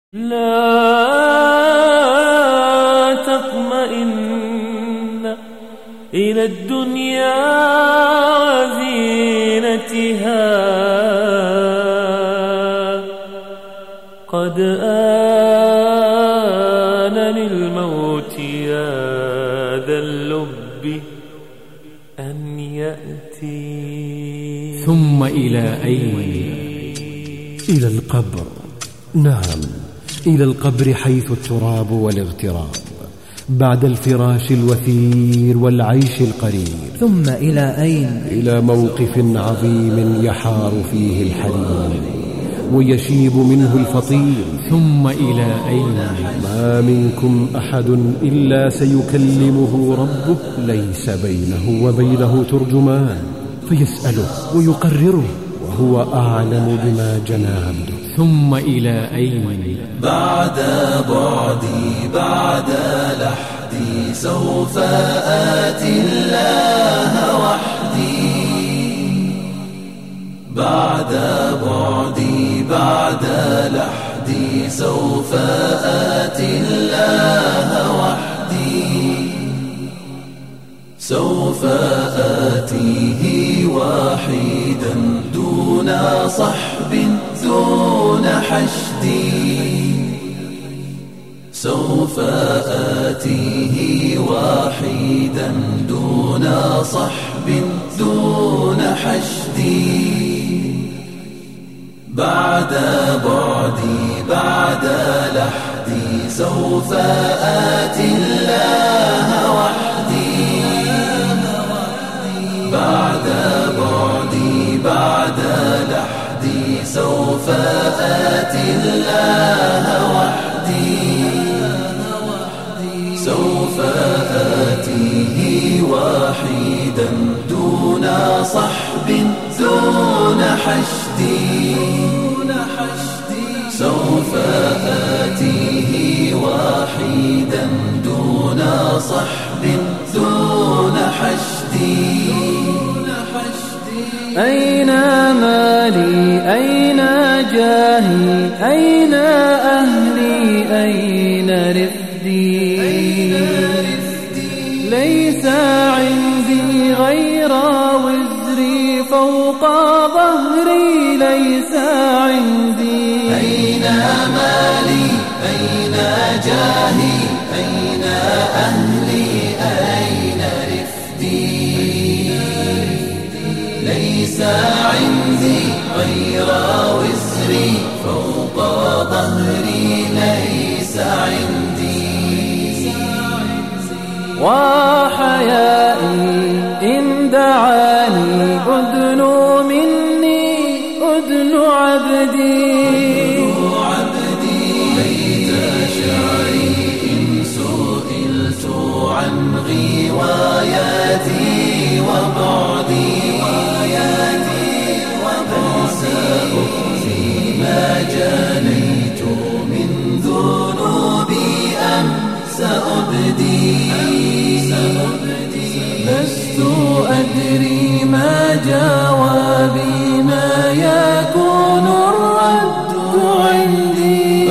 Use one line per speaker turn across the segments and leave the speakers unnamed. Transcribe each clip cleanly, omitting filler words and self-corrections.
لا تطمئن إلى الدنيا وزينتها، قد آن للموت يا ذا اللب أن يأتي.
ثم إلى أين؟
إلى القبر. نعم، إلى القبر، حيث التراب والاغتراب بعد الفراش الوثير والعيش القريب.
ثم إلى أين؟
إلى موقف عظيم يحار فيه الحليم ويشيب منه الفطير.
ثم إلى أين؟
ما منكم أحد إلا سيكلمه ربه، ليس بينه وبينه ترجمان، فيسأله ويقرره وهو أعلم بما جنى عبده.
ثم إلى أين؟
بعد بعدي بعد لحدي سوف آتي الله وحدي. بعد بعدي بعد لحدي سوف آتي الله وحدي. سوف آتيه وحيدا دون صحب دون حشدي. سوف آتيه وحيدا دون صحب دون حشدي. بعد بعدي بعد لحدي سوف آتي الله وحدي. بعد بعدي بعد لحدي سوف آتي الله وحدي. سوف آتيه وحيدا دون صحب دون حشدي. سوف آتيه وحيدا دون صحب دون حشدي.
أين مالي أين جاهي أين أهلي أين رفدي؟ ليس عندي غير وزري فوق ظهري، ليس عندي.
أين مالي أين جاهي أين أهلي أين رفدي؟ ليس عندي غير وزري فوق ظهري، ليس عندي.
وحيائي إن دعاني أذن مني أذن عبدي.
ليت شعري إن سئلت عن غواياتي وبعدي. أخفي ما جنيت من ذنوبي أم سأبدي. لست أدري ما جوابي ما يكون الرد عندي.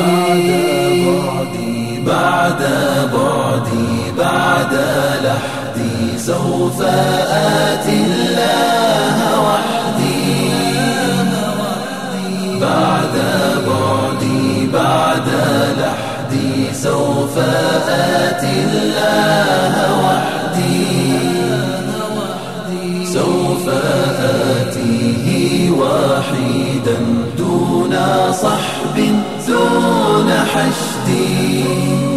بعد بعدي بعد لحدي سوف آتي الله وحدي. بعد بعدي بعد لحدي سوف آتي الله وحدي. سوف آتيه وحيدا دون صحب دون حشدي.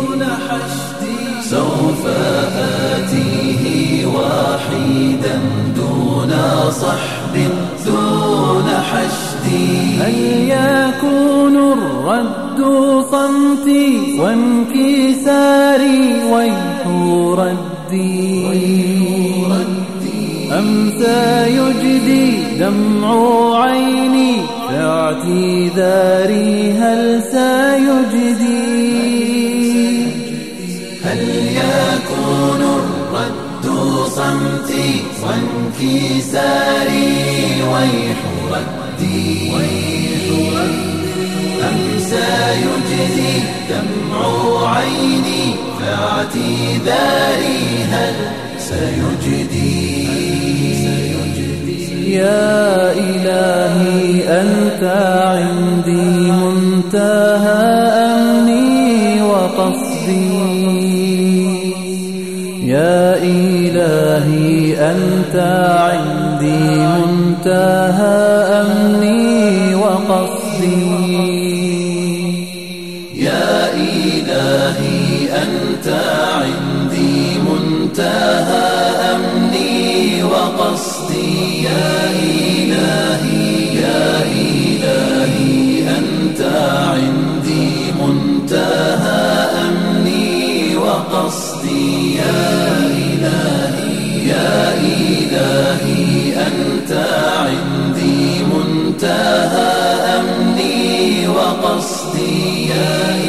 سوف آتيه وحيدا دون صحب دون حشدي.
هل يكون الرد صمتي وانكساري ويح ردي؟ أم سيجدي دمع عيني في اعتذاري؟ هل سيجدي؟
هل يكون الرد صمتي وانكساري ويح ردي؟ أم سيجدي دمع عيني فاعتذاري هل سيجدي
يا إلهي أنت عندي منتهى أمني وقصدي يا إلهي أنت عندي منتهى أمني وقصدي
يا إلهي أنت عندي منتهى أمني وقصدي يا إلهي أنت عندي منتهى أمني وقصدي يا إلهي أنت عندي منتهى أمني وقصدي يا